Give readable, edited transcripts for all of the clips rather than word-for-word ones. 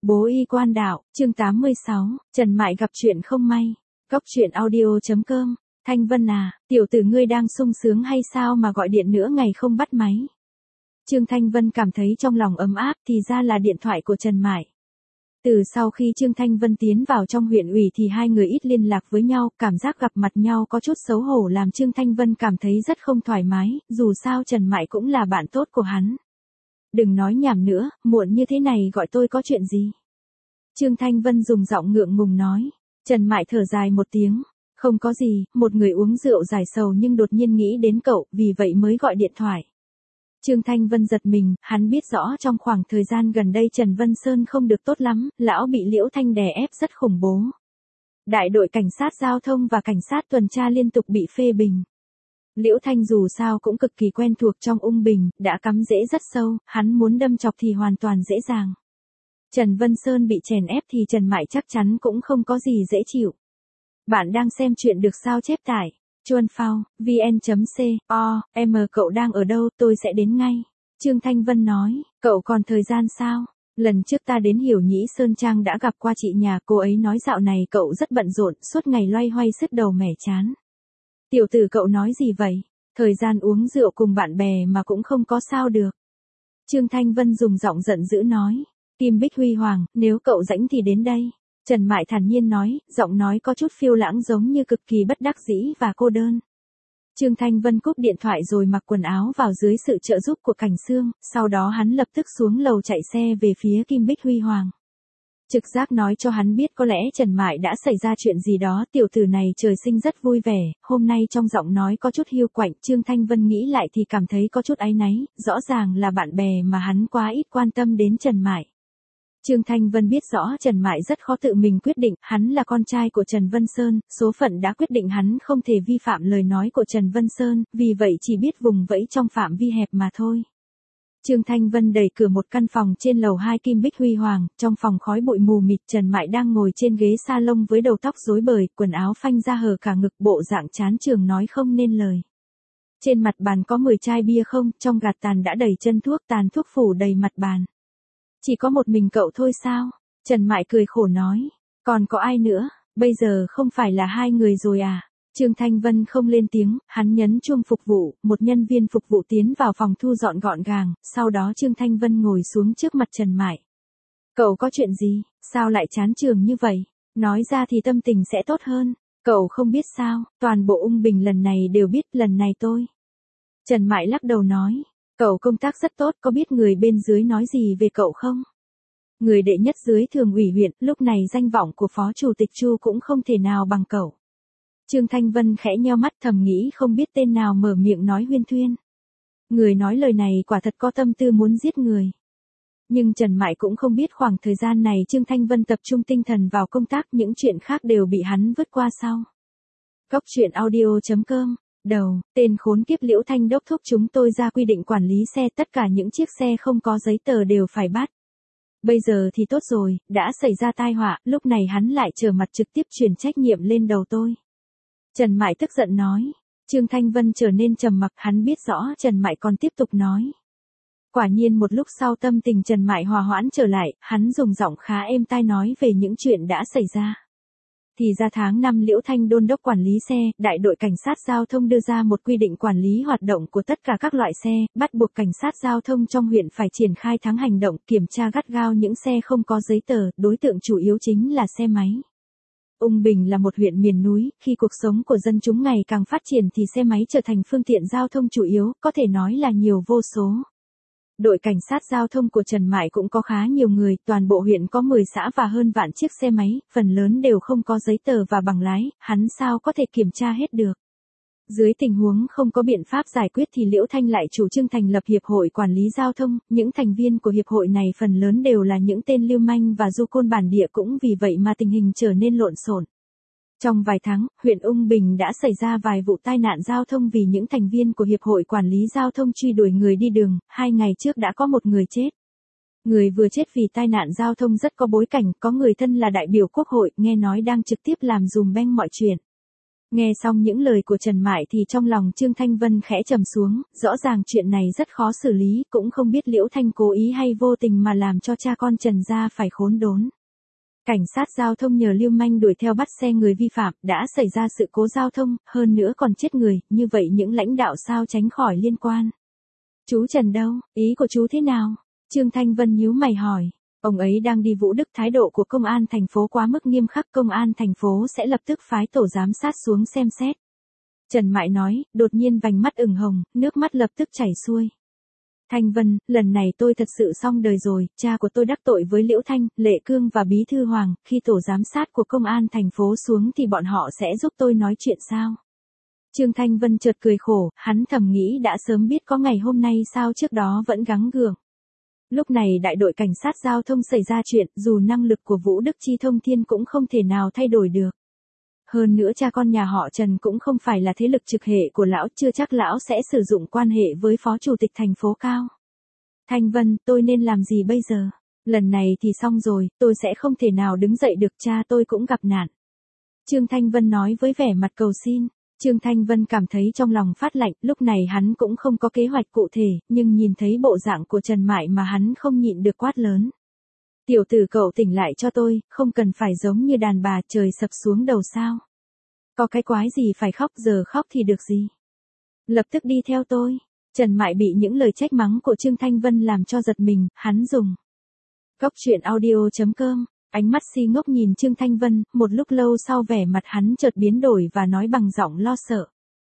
Bố y quan đạo, chương 86, Trần Mại gặp chuyện không may. Góc truyện audio.com. Thanh Vân à, tiểu tử ngươi đang sung sướng hay sao mà gọi điện nữa ngày không bắt máy. Trương Thanh Vân cảm thấy trong lòng ấm áp, thì ra là điện thoại của Trần Mại. Từ sau khi Trương Thanh Vân tiến vào trong huyện ủy thì hai người ít liên lạc với nhau, cảm giác gặp mặt nhau có chút xấu hổ làm Trương Thanh Vân cảm thấy rất không thoải mái, dù sao Trần Mại cũng là bạn tốt của hắn. Đừng nói nhảm nữa, muộn như thế này gọi tôi có chuyện gì? Trương Thanh Vân dùng giọng ngượng ngùng nói. Trần Mại thở dài một tiếng. Không có gì, một người uống rượu giải sầu nhưng đột nhiên nghĩ đến cậu, vì vậy mới gọi điện thoại. Trương Thanh Vân giật mình, hắn biết rõ trong khoảng thời gian gần đây Trần Vân Sơn không được tốt lắm, lão bị Liễu Thanh đè ép rất khủng bố. Đại đội cảnh sát giao thông và cảnh sát tuần tra liên tục bị phê bình. Liễu Thanh dù sao cũng cực kỳ quen thuộc trong ung bình, đã cắm rễ rất sâu, hắn muốn đâm chọc thì hoàn toàn dễ dàng. Trần Vân Sơn bị chèn ép thì Trần Mại chắc chắn cũng không có gì dễ chịu. Bạn đang xem chuyện được sao chép tải. Chuan Phao, vn.co.m cậu đang ở đâu, tôi sẽ đến ngay. Trương Thanh Vân nói, cậu còn thời gian sao? Lần trước ta đến Hiểu Nhĩ Sơn Trang đã gặp qua chị nhà, cô ấy nói dạo này cậu rất bận rộn, suốt ngày loay hoay sứt đầu mẻ chán. Tiểu tử cậu nói gì vậy? Thời gian uống rượu cùng bạn bè mà cũng không có sao được. Trương Thanh Vân dùng giọng giận dữ nói. Kim Bích Huy Hoàng, nếu cậu rảnh thì đến đây. Trần Mại thản nhiên nói, giọng nói có chút phiêu lãng giống như cực kỳ bất đắc dĩ và cô đơn. Trương Thanh Vân cúp điện thoại rồi mặc quần áo vào dưới sự trợ giúp của Cảnh Sương, sau đó hắn lập tức xuống lầu chạy xe về phía Kim Bích Huy Hoàng. Trực giác nói cho hắn biết có lẽ Trần Mại đã xảy ra chuyện gì đó, tiểu tử này trời sinh rất vui vẻ, hôm nay trong giọng nói có chút hiu quạnh, Trương Thanh Vân nghĩ lại thì cảm thấy có chút áy náy, rõ ràng là bạn bè mà hắn quá ít quan tâm đến Trần Mại. Trương Thanh Vân biết rõ Trần Mại rất khó tự mình quyết định, hắn là con trai của Trần Vân Sơn, số phận đã quyết định hắn không thể vi phạm lời nói của Trần Vân Sơn, vì vậy chỉ biết vùng vẫy trong phạm vi hẹp mà thôi. Trương Thanh Vân đẩy cửa một căn phòng trên lầu 2 Kim Bích Huy Hoàng, trong phòng khói bụi mù mịt, Trần Mại đang ngồi trên ghế salon với đầu tóc rối bời, quần áo phanh ra hở cả ngực, bộ dạng chán chường nói không nên lời. Trên mặt bàn có 10 chai bia không, trong gạt tàn đã đầy chân thuốc, tàn thuốc phủ đầy mặt bàn. Chỉ có một mình cậu thôi sao? Trần Mại cười khổ nói. Còn có ai nữa, bây giờ không phải là hai người rồi à? Trương Thanh Vân không lên tiếng, hắn nhấn chuông phục vụ, một nhân viên phục vụ tiến vào phòng thu dọn gọn gàng, sau đó Trương Thanh Vân ngồi xuống trước mặt Trần Mại. Cậu có chuyện gì, sao lại chán chường như vậy? Nói ra thì tâm tình sẽ tốt hơn. Cậu không biết sao, toàn bộ ung bình lần này đều biết, lần này tôi. Trần Mại lắc đầu nói. Cậu công tác rất tốt, có biết người bên dưới nói gì về cậu không? Người đệ nhất dưới thường ủy huyện, lúc này danh vọng của phó chủ tịch Chu cũng không thể nào bằng cậu. Trương Thanh Vân khẽ nheo mắt thầm nghĩ không biết tên nào mở miệng nói huyên thuyên. Người nói lời này quả thật có tâm tư muốn giết người. Nhưng Trần Mại cũng không biết khoảng thời gian này Trương Thanh Vân tập trung tinh thần vào công tác, những chuyện khác đều bị hắn vứt qua sau. Góc truyện audio.com. Đầu, tên khốn kiếp Liễu Thanh đốc thúc chúng tôi ra quy định quản lý xe, tất cả những chiếc xe không có giấy tờ đều phải bắt. Bây giờ thì tốt rồi, đã xảy ra tai họa, lúc này hắn lại trở mặt trực tiếp chuyển trách nhiệm lên đầu tôi. Trần Mại tức giận nói. Trương Thanh Vân trở nên trầm mặc, hắn biết rõ Trần Mại còn tiếp tục nói. Quả nhiên một lúc sau tâm tình Trần Mại hòa hoãn trở lại, hắn dùng giọng khá êm tai nói về những chuyện đã xảy ra. Thì ra tháng 5 Liễu Thanh đôn đốc quản lý xe, đại đội cảnh sát giao thông đưa ra một quy định quản lý hoạt động của tất cả các loại xe, bắt buộc cảnh sát giao thông trong huyện phải triển khai tháng hành động kiểm tra gắt gao những xe không có giấy tờ, đối tượng chủ yếu chính là xe máy. Ung Bình là một huyện miền núi, khi cuộc sống của dân chúng ngày càng phát triển thì xe máy trở thành phương tiện giao thông chủ yếu, có thể nói là nhiều vô số. Đội cảnh sát giao thông của Trần Mại cũng có khá nhiều người, toàn bộ huyện có 10 xã và hơn vạn chiếc xe máy, phần lớn đều không có giấy tờ và bằng lái, hắn sao có thể kiểm tra hết được. Dưới tình huống không có biện pháp giải quyết thì Liễu Thanh lại chủ trương thành lập Hiệp hội Quản lý Giao thông, những thành viên của hiệp hội này phần lớn đều là những tên lưu manh và du côn bản địa, cũng vì vậy mà tình hình trở nên lộn xộn. Trong vài tháng, huyện Ung Bình đã xảy ra vài vụ tai nạn giao thông vì những thành viên của Hiệp hội Quản lý Giao thông truy đuổi người đi đường, 2 ngày trước đã có một người chết. Người vừa chết vì tai nạn giao thông rất có bối cảnh, có người thân là đại biểu quốc hội, nghe nói đang trực tiếp làm dùm beng mọi chuyện. Nghe xong những lời của Trần Mại thì trong lòng Trương Thanh Vân khẽ trầm xuống, rõ ràng chuyện này rất khó xử lý, cũng không biết Liễu Thanh cố ý hay vô tình mà làm cho cha con Trần gia phải khốn đốn. Cảnh sát giao thông nhờ lưu manh đuổi theo bắt xe người vi phạm, đã xảy ra sự cố giao thông, hơn nữa còn chết người, như vậy những lãnh đạo sao tránh khỏi liên quan. Chú Trần đâu, ý của chú thế nào? Trương Thanh Vân nhíu mày hỏi. Ông ấy đang đi Vũ Đức, thái độ của công an thành phố quá mức nghiêm khắc, công an thành phố sẽ lập tức phái tổ giám sát xuống xem xét. Trần Mại nói, đột nhiên vành mắt ửng hồng, nước mắt lập tức chảy xuôi. Thanh Vân, lần này tôi thật sự xong đời rồi, cha của tôi đắc tội với Liễu Thanh, Lệ Cương và Bí Thư Hoàng, khi tổ giám sát của công an thành phố xuống thì bọn họ sẽ giúp tôi nói chuyện sao? Trương Thanh Vân chợt cười khổ, hắn thầm nghĩ đã sớm biết có ngày hôm nay sao trước đó vẫn gắng gượng. Lúc này đại đội cảnh sát giao thông xảy ra chuyện, dù năng lực của Vũ Đức Chi thông thiên cũng không thể nào thay đổi được. Hơn nữa cha con nhà họ Trần cũng không phải là thế lực trực hệ của lão, chưa chắc lão sẽ sử dụng quan hệ với phó chủ tịch thành phố cao. Thanh Vân, tôi nên làm gì bây giờ? Lần này thì xong rồi, tôi sẽ không thể nào đứng dậy được, cha tôi cũng gặp nạn. Trương Thanh Vân nói với vẻ mặt cầu xin. Trương Thanh Vân cảm thấy trong lòng phát lạnh, lúc này hắn cũng không có kế hoạch cụ thể, nhưng nhìn thấy bộ dạng của Trần Mại mà hắn không nhịn được quát lớn. Tiểu tử cậu tỉnh lại cho tôi, không cần phải giống như đàn bà trời sập xuống đầu sao. Có cái quái gì phải khóc, giờ khóc thì được gì. Lập tức đi theo tôi. Trần Mại bị những lời trách mắng của Trương Thanh Vân làm cho giật mình, hắn dùng. Cóc truyện audio.com. Ánh mắt si ngốc nhìn Trương Thanh Vân, một lúc lâu sau vẻ mặt hắn chợt biến đổi và nói bằng giọng lo sợ.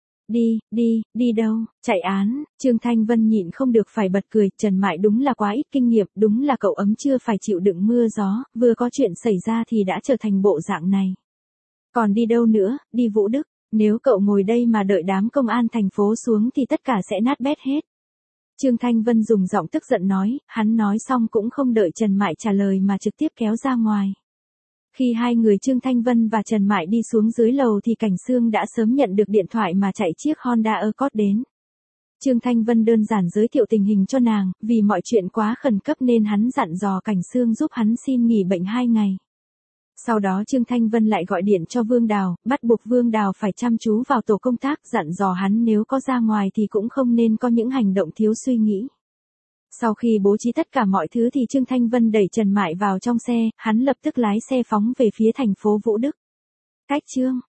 Đi đâu, chạy án, Trương Thanh Vân nhịn không được phải bật cười, Trần Mại đúng là quá ít kinh nghiệm, đúng là cậu ấm chưa phải chịu đựng mưa gió, vừa có chuyện xảy ra thì đã trở thành bộ dạng này. Còn đi đâu nữa, đi Vũ Đức, nếu cậu ngồi đây mà đợi đám công an thành phố xuống thì tất cả sẽ nát bét hết. Trương Thanh Vân dùng giọng tức giận nói, hắn nói xong cũng không đợi Trần Mại trả lời mà trực tiếp kéo ra ngoài. Khi hai người Trương Thanh Vân và Trần Mại đi xuống dưới lầu thì Cảnh Sương đã sớm nhận được điện thoại mà chạy chiếc Honda Accord đến. Trương Thanh Vân đơn giản giới thiệu tình hình cho nàng, vì mọi chuyện quá khẩn cấp nên hắn dặn dò Cảnh Sương giúp hắn xin nghỉ bệnh 2 ngày. Sau đó Trương Thanh Vân lại gọi điện cho Vương Đào, bắt buộc Vương Đào phải chăm chú vào tổ công tác, dặn dò hắn nếu có ra ngoài thì cũng không nên có những hành động thiếu suy nghĩ. Sau khi bố trí tất cả mọi thứ thì Trương Thanh Vân đẩy Trần Mại vào trong xe, hắn lập tức lái xe phóng về phía thành phố Vũ Đức. Cách chương